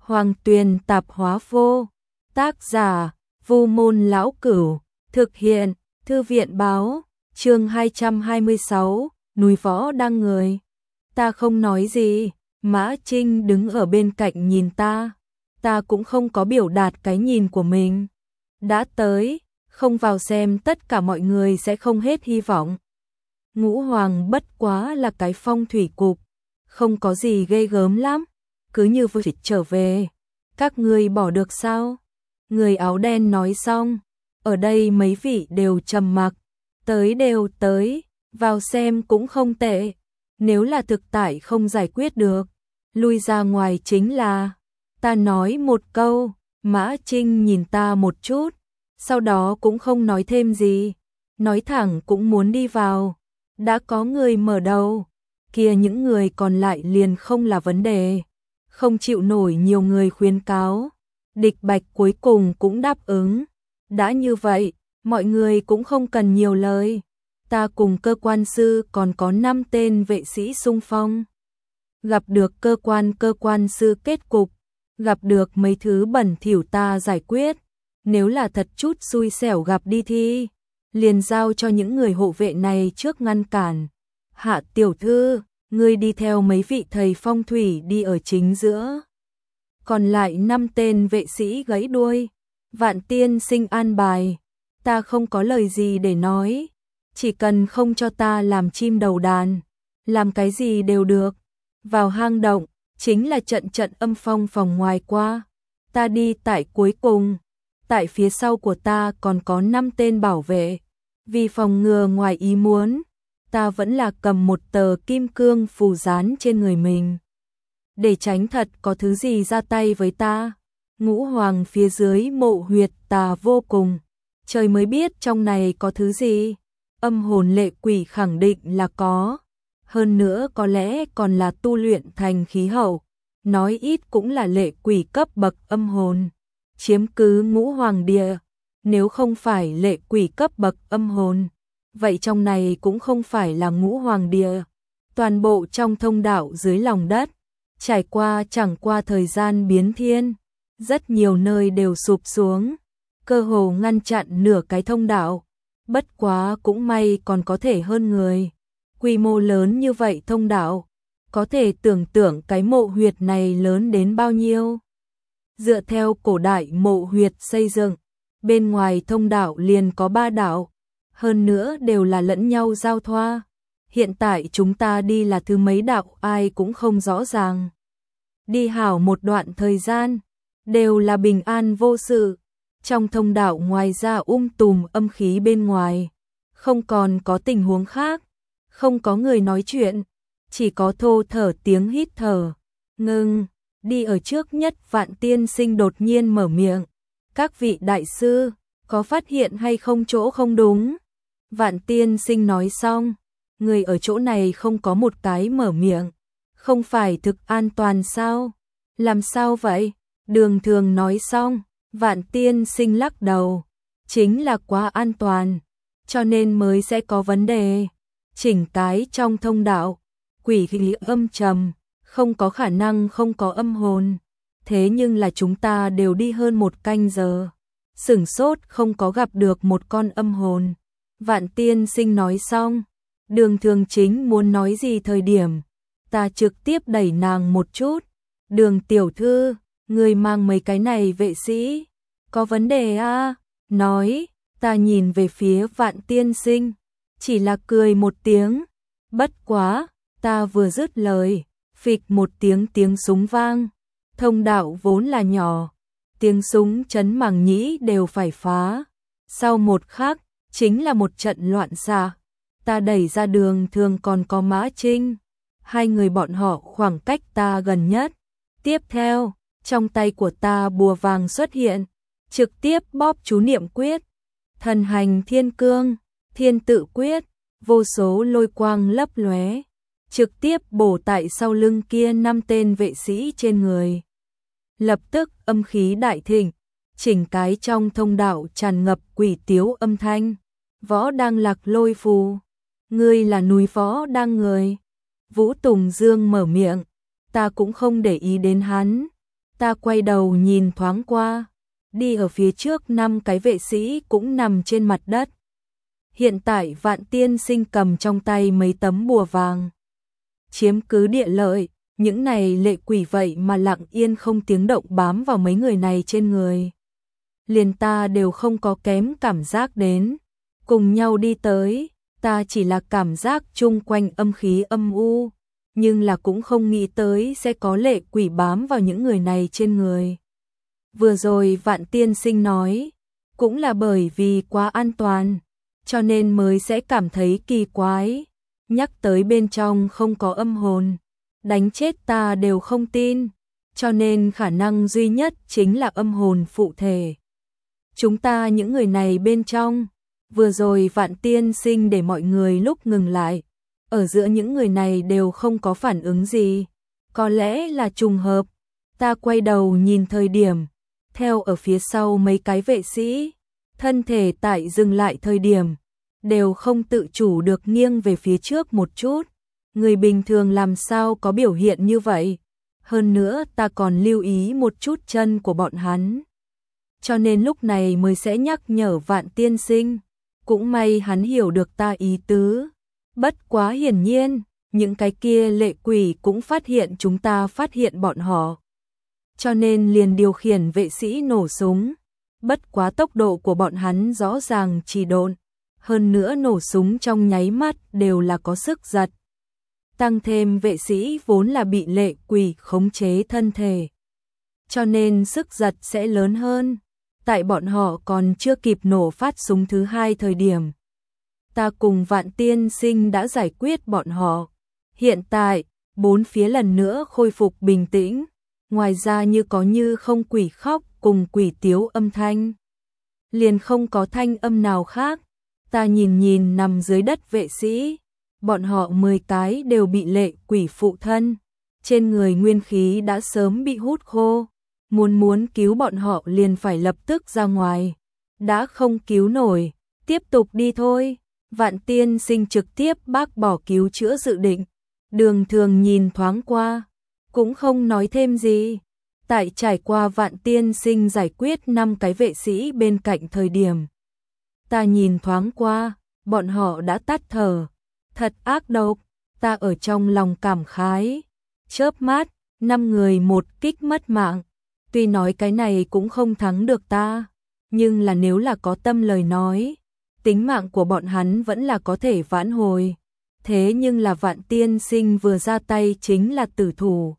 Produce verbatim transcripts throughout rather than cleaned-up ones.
Hoàng Tuyền Tạp Hóa Vô. Tác giả: Vu Môn Lão Cửu. Thực hiện: Thư viện báo. Chương hai trăm hai mươi sáu, núi võ đang người. Ta không nói gì, Mã Trinh đứng ở bên cạnh nhìn ta. Ta cũng không có biểu đạt cái nhìn của mình. Đã tới, không vào xem tất cả mọi người sẽ không hết hy vọng. Ngũ Hoàng bất quá là cái phong thủy cục, không có gì ghê gớm lắm, cứ như vừa trở về. Các ngươi bỏ được sao? Người áo đen nói xong, ở đây mấy vị đều trầm mặc. Tới đều tới, vào xem cũng không tệ. Nếu là thực tại không giải quyết được, lui ra ngoài chính là. Ta nói một câu, Mã Trinh nhìn ta một chút, sau đó cũng không nói thêm gì, nói thẳng cũng muốn đi vào. Đã có người mở đầu, kia những người còn lại liền không là vấn đề. Không chịu nổi nhiều người khuyến cáo, Địch Bạch cuối cùng cũng đáp ứng. Đã như vậy, mọi người cũng không cần nhiều lời. Ta cùng cơ quan sư còn có năm tên vệ sĩ xung phong. Gặp được cơ quan cơ quan sư kết cục, gặp được mấy thứ bẩn thỉu ta giải quyết. Nếu là thật chút xui xẻo gặp đi thi, liền giao cho những người hộ vệ này trước ngăn cản. Hạ tiểu thư, ngươi đi theo mấy vị thầy phong thủy đi ở chính giữa. Còn lại năm tên vệ sĩ gãy đuôi. Vạn tiên sinh an bài. Ta không có lời gì để nói. Chỉ cần không cho ta làm chim đầu đàn, làm cái gì đều được. Vào hang động, chính là trận trận âm phong phòng ngoài qua. Ta đi tại cuối cùng. Tại phía sau của ta còn có năm tên bảo vệ. Vì phòng ngừa ngoài ý muốn, ta vẫn là cầm một tờ kim cương phù dán trên người mình, để tránh thật có thứ gì ra tay với ta. Ngũ Hoàng phía dưới mộ huyệt tà vô cùng, trời mới biết trong này có thứ gì. Âm hồn lệ quỷ khẳng định là có, hơn nữa có lẽ còn là tu luyện thành khí hậu, nói ít cũng là lệ quỷ cấp bậc âm hồn, chiếm cứ Ngũ Hoàng địa. Nếu không phải lệ quỷ cấp bậc âm hồn, vậy trong này cũng không phải là Ngũ Hoàng địa. Toàn bộ trong thông đạo dưới lòng đất, trải qua chẳng qua thời gian biến thiên, rất nhiều nơi đều sụp xuống, cơ hồ ngăn chặn nửa cái thông đạo. Bất quá cũng may còn có thể hơn người. Quy mô lớn như vậy thông đạo, có thể tưởng tượng cái mộ huyệt này lớn đến bao nhiêu. Dựa theo cổ đại mộ huyệt xây dựng, bên ngoài thông đạo liền có ba đạo, hơn nữa đều là lẫn nhau giao thoa. Hiện tại chúng ta đi là thứ mấy đạo ai cũng không rõ ràng. Đi hảo một đoạn thời gian, đều là bình an vô sự. Trong thông đạo ngoài ra um tùm âm khí bên ngoài, không còn có tình huống khác, không có người nói chuyện, chỉ có thô thở tiếng hít thở. Ngưng, đi ở trước nhất Vạn tiên sinh đột nhiên mở miệng. Các vị đại sư, có phát hiện hay không chỗ không đúng? Vạn tiên sinh nói xong, người ở chỗ này không có một cái mở miệng. Không phải thực an toàn sao? Làm sao vậy? Đường Thường nói xong, Vạn tiên sinh lắc đầu. Chính là quá an toàn, cho nên mới sẽ có vấn đề. Chỉnh cái trong thông đạo, quỷ khí âm trầm, không có khả năng không có âm hồn. Thế nhưng là chúng ta đều đi hơn một canh giờ, sửng sốt không có gặp được một con âm hồn. Vạn tiên sinh nói xong, Đường Thường chính muốn nói gì thời điểm, ta trực tiếp đẩy nàng một chút. Đường tiểu thư, người mang mấy cái này vệ sĩ, có vấn đề à? Nói, ta nhìn về phía Vạn tiên sinh, chỉ là cười một tiếng. Bất quá, ta vừa dứt lời, phịch một tiếng tiếng súng vang. Thông đạo vốn là nhỏ, tiếng súng chấn màng nhĩ đều phải phá. Sau một khắc, chính là một trận loạn xạ. Ta đẩy ra Đường Thường còn có Mã Trinh, hai người bọn họ khoảng cách ta gần nhất. Tiếp theo, trong tay của ta bùa vàng xuất hiện, trực tiếp bóp chú niệm quyết. Thần hành thiên cương, thiên tự quyết, vô số lôi quang lấp lóe, trực tiếp bổ tại sau lưng kia năm tên vệ sĩ trên người. Lập tức âm khí đại thịnh, chỉnh cái trong thông đạo tràn ngập quỷ tiếu âm thanh. Võ đang lạc lôi phù, ngươi là núi võ đang người. Vũ Tùng Dương mở miệng, ta cũng không để ý đến hắn. Ta quay đầu nhìn thoáng qua, đi ở phía trước năm cái vệ sĩ cũng nằm trên mặt đất. Hiện tại Vạn tiên sinh cầm trong tay mấy tấm bùa vàng. Chiếm cứ địa lợi, những này lệ quỷ vậy mà lặng yên không tiếng động bám vào mấy người này trên người. Liền ta đều không có kém cảm giác đến. Cùng nhau đi tới, ta chỉ là cảm giác chung quanh âm khí âm u, nhưng là cũng không nghĩ tới sẽ có lệ quỷ bám vào những người này trên người. Vừa rồi Vạn tiên sinh nói, cũng là bởi vì quá an toàn, cho nên mới sẽ cảm thấy kỳ quái. Nhắc tới bên trong không có âm hồn, đánh chết ta đều không tin, cho nên khả năng duy nhất chính là âm hồn phụ thể. Chúng ta những người này bên trong, vừa rồi Vạn tiên sinh để mọi người lúc ngừng lại, ở giữa những người này đều không có phản ứng gì, có lẽ là trùng hợp. Ta quay đầu nhìn thời điểm, theo ở phía sau mấy cái vệ sĩ, thân thể tại dừng lại thời điểm, đều không tự chủ được nghiêng về phía trước một chút. Người bình thường làm sao có biểu hiện như vậy? Hơn nữa ta còn lưu ý một chút chân của bọn hắn, cho nên lúc này mới sẽ nhắc nhở Vạn tiên sinh. Cũng may hắn hiểu được ta ý tứ. Bất quá hiển nhiên, những cái kia lệ quỷ cũng phát hiện chúng ta phát hiện bọn họ, cho nên liền điều khiển vệ sĩ nổ súng. Bất quá tốc độ của bọn hắn rõ ràng trì độn, hơn nữa nổ súng trong nháy mắt đều là có sức giật. Tăng thêm vệ sĩ vốn là bị lệ quỷ khống chế thân thể, cho nên sức giật sẽ lớn hơn. Tại bọn họ còn chưa kịp nổ phát súng thứ hai thời điểm, ta cùng Vạn tiên sinh đã giải quyết bọn họ. Hiện tại, bốn phía lần nữa khôi phục bình tĩnh, ngoài ra như có như không quỷ khóc cùng quỷ tiếu âm thanh. Liền không có thanh âm nào khác. Ta nhìn nhìn nằm dưới đất vệ sĩ, bọn họ mười cái đều bị lệ quỷ phụ thân, trên người nguyên khí đã sớm bị hút khô. Muốn muốn cứu bọn họ liền phải lập tức ra ngoài, đã không cứu nổi, tiếp tục đi thôi. Vạn tiên sinh trực tiếp bác bỏ cứu chữa dự định. Đường Thường nhìn thoáng qua, cũng không nói thêm gì. Tại trải qua Vạn tiên sinh giải quyết năm cái vệ sĩ bên cạnh thời điểm, ta nhìn thoáng qua, bọn họ đã tắt thở. Thật ác độc, ta ở trong lòng cảm khái. Chớp mắt, năm người một kích mất mạng. Tuy nói cái này cũng không thắng được ta, nhưng là nếu là có tâm lời nói, tính mạng của bọn hắn vẫn là có thể vãn hồi. Thế nhưng là Vạn tiên sinh vừa ra tay chính là tử thủ.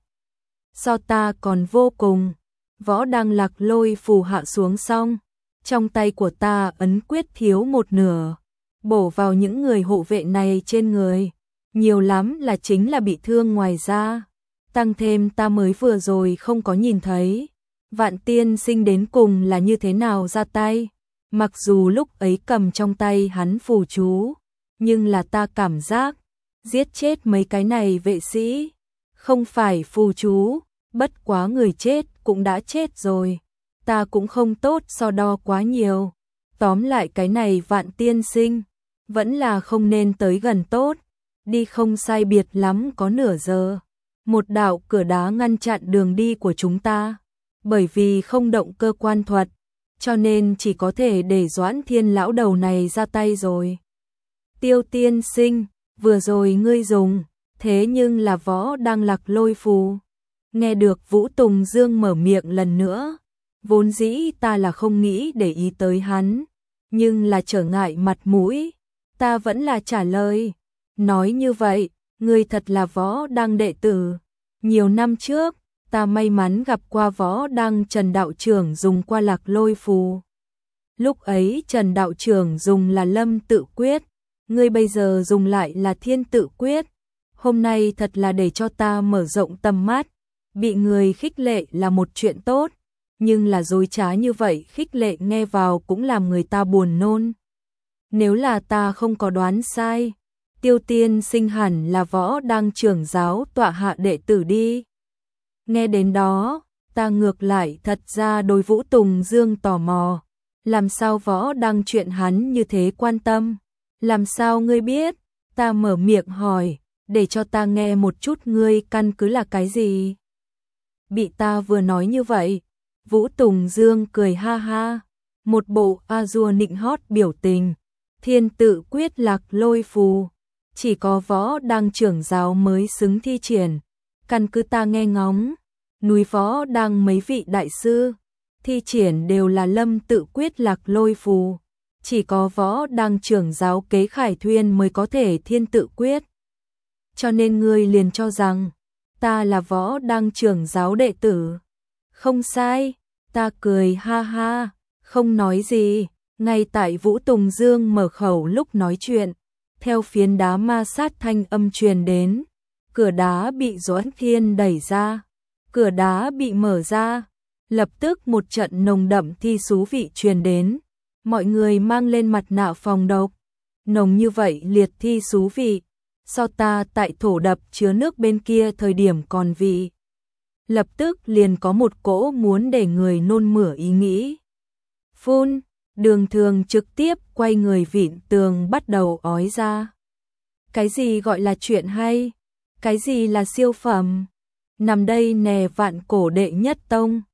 So ta còn vô cùng. Võ Đăng Lạc lôi phù hạ xuống xong, trong tay của ta ấn quyết thiếu một nửa, bổ vào những người hộ vệ này trên người. Nhiều lắm là chính là bị thương ngoài ra. Tăng thêm ta mới vừa rồi không có nhìn thấy Vạn tiên sinh đến cùng là như thế nào ra tay. Mặc dù lúc ấy cầm trong tay hắn phù chú, nhưng là ta cảm giác giết chết mấy cái này vệ sĩ không phải phù chú. Bất quá người chết cũng đã chết rồi, ta cũng không tốt so đo quá nhiều. Tóm lại cái này Vạn tiên sinh vẫn là không nên tới gần tốt. Đi không sai biệt lắm có nửa giờ, một đạo cửa đá ngăn chặn đường đi của chúng ta. Bởi vì không động cơ quan thuật, cho nên chỉ có thể để Doãn Thiên lão đầu này ra tay rồi. Tiêu tiên sinh, vừa rồi ngươi dùng, thế nhưng là Võ Đăng Lạc lôi phù. Nghe được Vũ Tùng Dương mở miệng lần nữa, vốn dĩ ta là không nghĩ để ý tới hắn, nhưng là trở ngại mặt mũi, ta vẫn là trả lời. Nói như vậy, ngươi thật là Võ Đăng đệ tử. Nhiều năm trước, ta may mắn gặp qua Võ Đăng Trần đạo trưởng dùng qua Lạc lôi phù. Lúc ấy Trần đạo trưởng dùng là Lâm tự quyết, ngươi bây giờ dùng lại là Thiên tự quyết. Hôm nay thật là để cho ta mở rộng tầm mắt. Bị người khích lệ là một chuyện tốt, nhưng là dối trá như vậy khích lệ nghe vào cũng làm người ta buồn nôn. Nếu là ta không có đoán sai, Tiêu tiên sinh hẳn là Võ Đăng trưởng giáo tọa hạ đệ tử đi. Nghe đến đó, ta ngược lại thật ra đối Vũ Tùng Dương tò mò. Làm sao Võ Đăng chuyện hắn như thế quan tâm? Làm sao ngươi biết? Ta mở miệng hỏi, để cho ta nghe một chút ngươi căn cứ là cái gì? bị ta vừa nói như vậy. Vũ Tùng Dương cười ha ha, một bộ a dua nịnh hót biểu tình. Thiên tự quyết lạc lôi phù, chỉ có Võ Đăng trưởng giáo mới xứng thi triển. Căn cứ ta nghe ngóng, núi Võ Đăng mấy vị đại sư thi triển đều là lâm tự quyết lạc lôi phù, chỉ có Võ Đăng trưởng giáo Kế Khải Thuyên mới có thể thiên tự quyết. Cho nên ngươi liền cho rằng ta là Võ Đăng trưởng giáo đệ tử. Không sai, ta cười ha ha, không nói gì. Ngay tại Vũ Tùng Dương mở khẩu lúc nói chuyện, theo phiến đá ma sát thanh âm truyền đến, cửa đá bị Doãn Thiên đẩy ra, cửa đá bị mở ra, lập tức một trận nồng đậm thi xú vị truyền đến, mọi người mang lên mặt nạ phòng độc, nồng như vậy liệt thi xú vị, so ta tại thổ đập chứa nước bên kia thời điểm còn vị. Lập tức liền có một cỗ muốn để người nôn mửa ý nghĩ. Phun, Đường Thường trực tiếp quay người vịn tường bắt đầu ói ra. Cái gì gọi là chuyện hay? Cái gì là siêu phẩm? Nằm đây nè vạn cổ đệ nhất tông.